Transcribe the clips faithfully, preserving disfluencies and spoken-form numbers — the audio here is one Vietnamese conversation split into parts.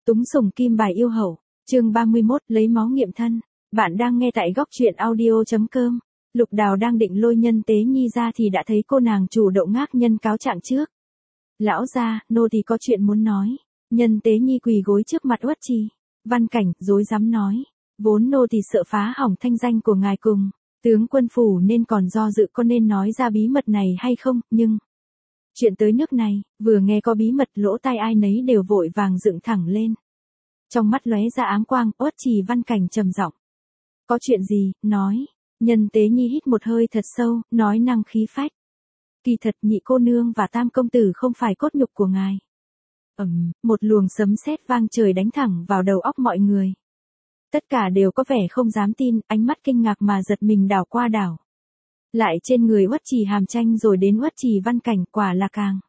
Túng sủng kim bài yêu hậu, chương ba mươi mốt, lấy máu nghiệm thân. Bạn đang nghe tại góc truyện audio chấm com. Lục Đào đang định lôi Nhân Tế Nhi ra thì đã thấy cô nàng chủ động ngác nhân cáo trạng trước. Lão gia, nô tỳ có chuyện muốn nói. Nhân Tế Nhi quỳ gối trước mặt Uất Trì. Văn Cảnh rối rắm nói, vốn nô tỳ sợ phá hỏng thanh danh của ngài cùng tướng quân phủ nên còn do dự có nên nói ra bí mật này hay không, nhưng chuyện tới nước này, vừa nghe có bí mật lỗ tai ai nấy đều vội vàng dựng thẳng lên. Trong mắt lóe ra ám quang, Uất Trì Văn Cảnh trầm giọng. Có chuyện gì, nói. Nhân Tế Nhi hít một hơi thật sâu, nói năng khí phách. Kỳ thật nhị cô nương và tam công tử không phải cốt nhục của ngài. Ầm, một luồng sấm sét vang trời đánh thẳng vào đầu óc mọi người. Tất cả đều có vẻ không dám tin, ánh mắt kinh ngạc mà giật mình đảo qua đảo lại trên người Uất Trì Hàm Tranh rồi đến Uất Trì Văn Cảnh, quả là càng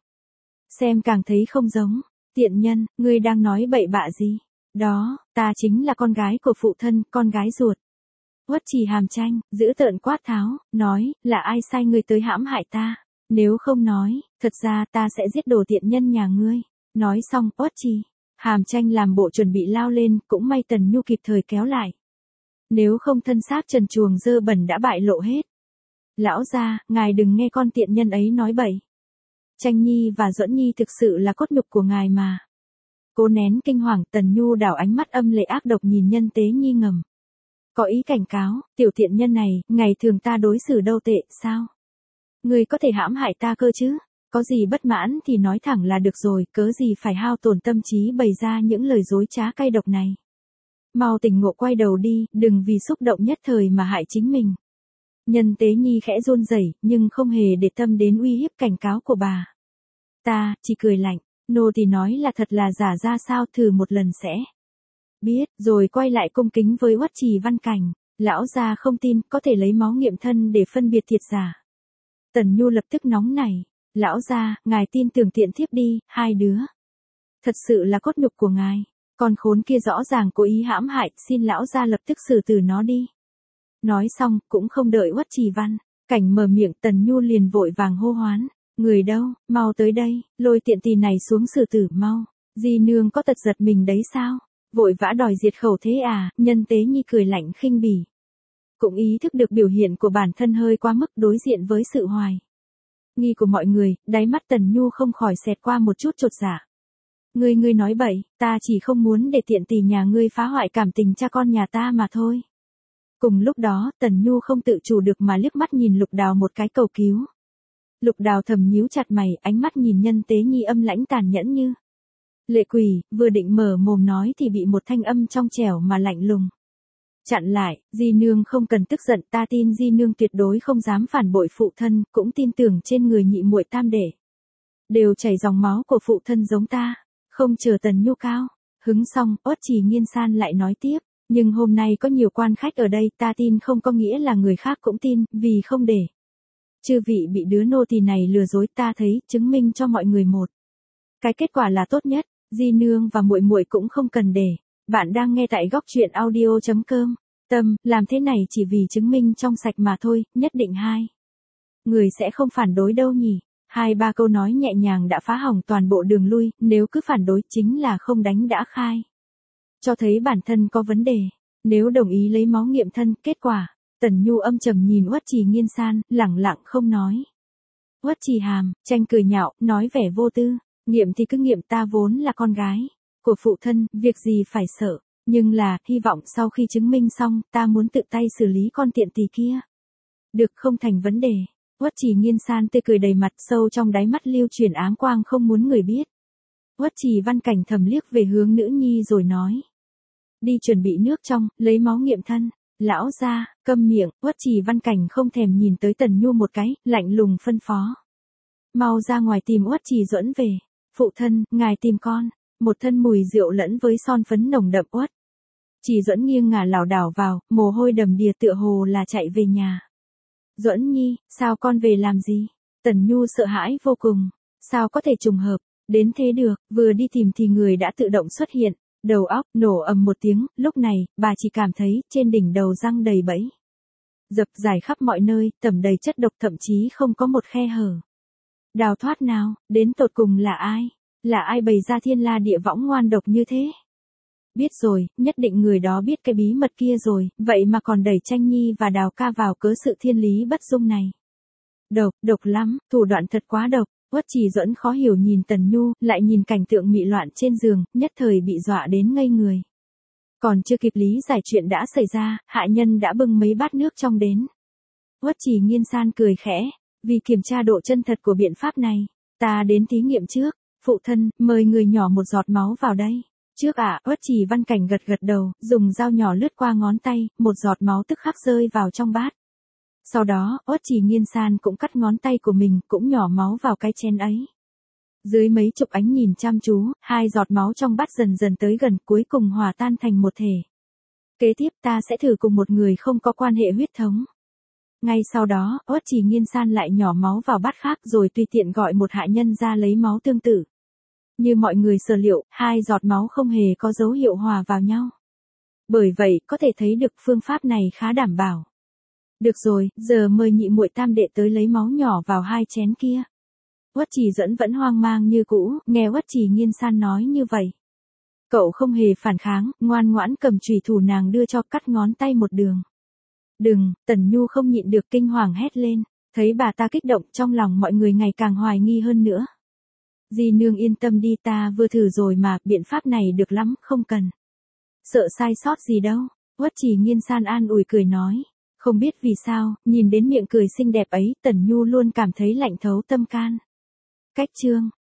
xem càng thấy không giống. Tiện nhân, ngươi đang nói bậy bạ gì? Đó, ta chính là con gái của phụ thân, con gái ruột. Uất Trì Hàm Tranh giữ tợn quát tháo, nói, là ai sai ngươi tới hãm hại ta? Nếu không nói, thật ra ta sẽ giết đồ tiện nhân nhà ngươi. Nói xong, Uất Trì Hàm Tranh làm bộ chuẩn bị lao lên, cũng may Tần Nhu kịp thời kéo lại. Nếu không thân xác trần truồng dơ bẩn đã bại lộ hết. Lão gia, ngài đừng nghe con tiện nhân ấy nói bậy. Tranh Nhi và Duẫn Nhi thực sự là cốt nhục của ngài mà. Cố nén kinh hoàng, Tần Nhu đảo ánh mắt âm lệ ác độc nhìn Nhân Tế Nhi ngầm. Có ý cảnh cáo, tiểu tiện nhân này, ngày thường ta đối xử đâu tệ, sao? Ngươi có thể hãm hại ta cơ chứ? Có gì bất mãn thì nói thẳng là được rồi, cớ gì phải hao tổn tâm trí bày ra những lời dối trá cay độc này. Mau tỉnh ngộ quay đầu đi, đừng vì xúc động nhất thời mà hại chính mình. Nhân Tế Nhi khẽ run rẩy, nhưng không hề để tâm đến uy hiếp cảnh cáo của bà. Ta, chỉ cười lạnh, nô tỳ nói là thật là giả ra sao, thử một lần sẽ biết, rồi quay lại cung kính với Uất Trì Văn Cảnh. Lão gia không tin, có thể lấy máu nghiệm thân để phân biệt thiệt giả. Tần Nhu lập tức nóng nảy. Lão gia, ngài tin tưởng tiện thiếp đi, hai đứa thật sự là cốt nhục của ngài. Con khốn kia rõ ràng cố ý hãm hại, xin lão gia lập tức xử tử nó đi. Nói xong, cũng không đợi Uất Trì Văn Cảnh mở miệng, Tần Nhu liền vội vàng hô hoán. Người đâu, mau tới đây, lôi tiện tỳ này xuống xử tử mau. Di nương có tật giật mình đấy sao? Vội vã đòi diệt khẩu thế à? Nhân Tế Nhi cười lạnh khinh bỉ. Cũng ý thức được biểu hiện của bản thân hơi quá mức đối diện với sự hoài nghi của mọi người, đáy mắt Tần Nhu không khỏi xẹt qua một chút chột dạ. Ngươi ngươi nói bậy, ta chỉ không muốn để tiện tỳ nhà ngươi phá hoại cảm tình cha con nhà ta mà thôi. Cùng lúc đó, Tần Nhu không tự chủ được mà liếc mắt nhìn Lục Đào một cái cầu cứu. Lục Đào thầm nhíu chặt mày, ánh mắt nhìn Nhân Tế Nhi âm lãnh tàn nhẫn như lệ quỷ, vừa định mở mồm nói thì bị một thanh âm trong trẻo mà lạnh lùng chặn lại. Di nương không cần tức giận, ta tin Di nương tuyệt đối không dám phản bội phụ thân, cũng tin tưởng trên người nhị muội tam đệ đều chảy dòng máu của phụ thân giống ta. Không chờ Tần Nhu cao hứng xong, Uất Trì Nghiên San lại nói tiếp, nhưng hôm nay có nhiều quan khách ở đây, ta tin không có nghĩa là người khác cũng tin, vì không để chư vị bị đứa nô tỳ này lừa dối, ta thấy chứng minh cho mọi người một cái kết quả là tốt nhất. Di nương và muội muội cũng không cần để. Bạn đang nghe tại góc truyện audio chấm com. Tâm, làm thế này chỉ vì chứng minh trong sạch mà thôi, nhất định hai người sẽ không phản đối đâu nhỉ. Hai ba câu nói nhẹ nhàng đã phá hỏng toàn bộ đường lui, nếu cứ phản đối chính là không đánh đã khai cho thấy bản thân có vấn đề. Nếu đồng ý lấy máu nghiệm thân, kết quả, Tần Nhu âm trầm nhìn Uất Trì Nghiên San, lẳng lặng không nói. Uất Trì Hàm Tranh cười nhạo, nói vẻ vô tư, nghiệm thì cứ nghiệm, ta vốn là con gái của phụ thân, việc gì phải sợ, nhưng là, hy vọng sau khi chứng minh xong, ta muốn tự tay xử lý con tiện tỳ kia. Được, không thành vấn đề. Uất Trì Nghiên San tươi cười đầy mặt, sâu trong đáy mắt lưu chuyển áng quang không muốn người biết. Uất Trì Văn Cảnh thầm liếc về hướng nữ nhi rồi nói. Đi chuẩn bị nước trong, lấy máu nghiệm thân. Lão gia, câm miệng. Uất Trì Văn Cảnh không thèm nhìn tới Tần Nhu một cái, lạnh lùng phân phó. Mau ra ngoài tìm Uất Trì Duẫn về. Phụ thân, ngài tìm con. Một thân mùi rượu lẫn với son phấn nồng đậm. Uất Trì Duẫn nghiêng ngả lảo đảo vào, mồ hôi đầm đìa tựa hồ là chạy về nhà. Duẫn Nhi, sao con về làm gì? Tần Nhu sợ hãi vô cùng. Sao có thể trùng hợp? Đến thế được, vừa đi tìm thì người đã tự động xuất hiện. Đầu óc nổ ầm một tiếng, lúc này, bà chỉ cảm thấy trên đỉnh đầu răng đầy bẫy dập dài khắp mọi nơi, tẩm đầy chất độc, thậm chí không có một khe hở đào thoát nào. Đến tột cùng là ai? Là ai bày ra thiên la địa võng ngoan độc như thế? Biết rồi, nhất định người đó biết cái bí mật kia rồi, vậy mà còn đẩy Tranh Nhi và Đào ca vào cớ sự thiên lý bất dung này. Độc, độc lắm, thủ đoạn thật quá độc. Uất Trì Duẫn khó hiểu nhìn Tần Nhu, lại nhìn cảnh tượng mị loạn trên giường, nhất thời bị dọa đến ngây người. Còn chưa kịp lý giải chuyện đã xảy ra, hạ nhân đã bưng mấy bát nước trong đến. Uất Trì Nghiên san cười khẽ, vì kiểm tra độ chân thật của biện pháp này, ta đến thí nghiệm trước. Phụ thân, mời người nhỏ một giọt máu vào đây. Trước ạ, à, Uất Trì Văn Cảnh gật gật đầu, dùng dao nhỏ lướt qua ngón tay, một giọt máu tức khắc rơi vào trong bát. Sau đó, Uất Trì Nghiên san cũng cắt ngón tay của mình, cũng nhỏ máu vào cái chén ấy. Dưới mấy chục ánh nhìn chăm chú, hai giọt máu trong bát dần dần tới gần, cuối cùng hòa tan thành một thể. Kế tiếp ta sẽ thử cùng một người không có quan hệ huyết thống. Ngay sau đó, Uất Trì Nghiên san lại nhỏ máu vào bát khác rồi tùy tiện gọi một hạ nhân ra lấy máu tương tự. Như mọi người sở liệu, hai giọt máu không hề có dấu hiệu hòa vào nhau. Bởi vậy, có thể thấy được phương pháp này khá đảm bảo. Được rồi, giờ mời nhị muội tam đệ tới lấy máu nhỏ vào hai chén kia. Uất Trì Duẫn vẫn hoang mang như cũ, nghe Uất Trì Nghiên san nói như vậy. Cậu không hề phản kháng, ngoan ngoãn cầm chùy thủ nàng đưa cho, cắt ngón tay một đường. Đừng, Tần Nhu không nhịn được kinh hoàng hét lên, thấy bà ta kích động trong lòng mọi người ngày càng hoài nghi hơn nữa. Dì nương yên tâm đi, ta vừa thử rồi mà, biện pháp này được lắm, không cần sợ sai sót gì đâu. Uất Trì Nghiên san an ủi cười nói. Không biết vì sao, nhìn đến miệng cười xinh đẹp ấy, Tần Nhu luôn cảm thấy lạnh thấu tâm can. Cách chương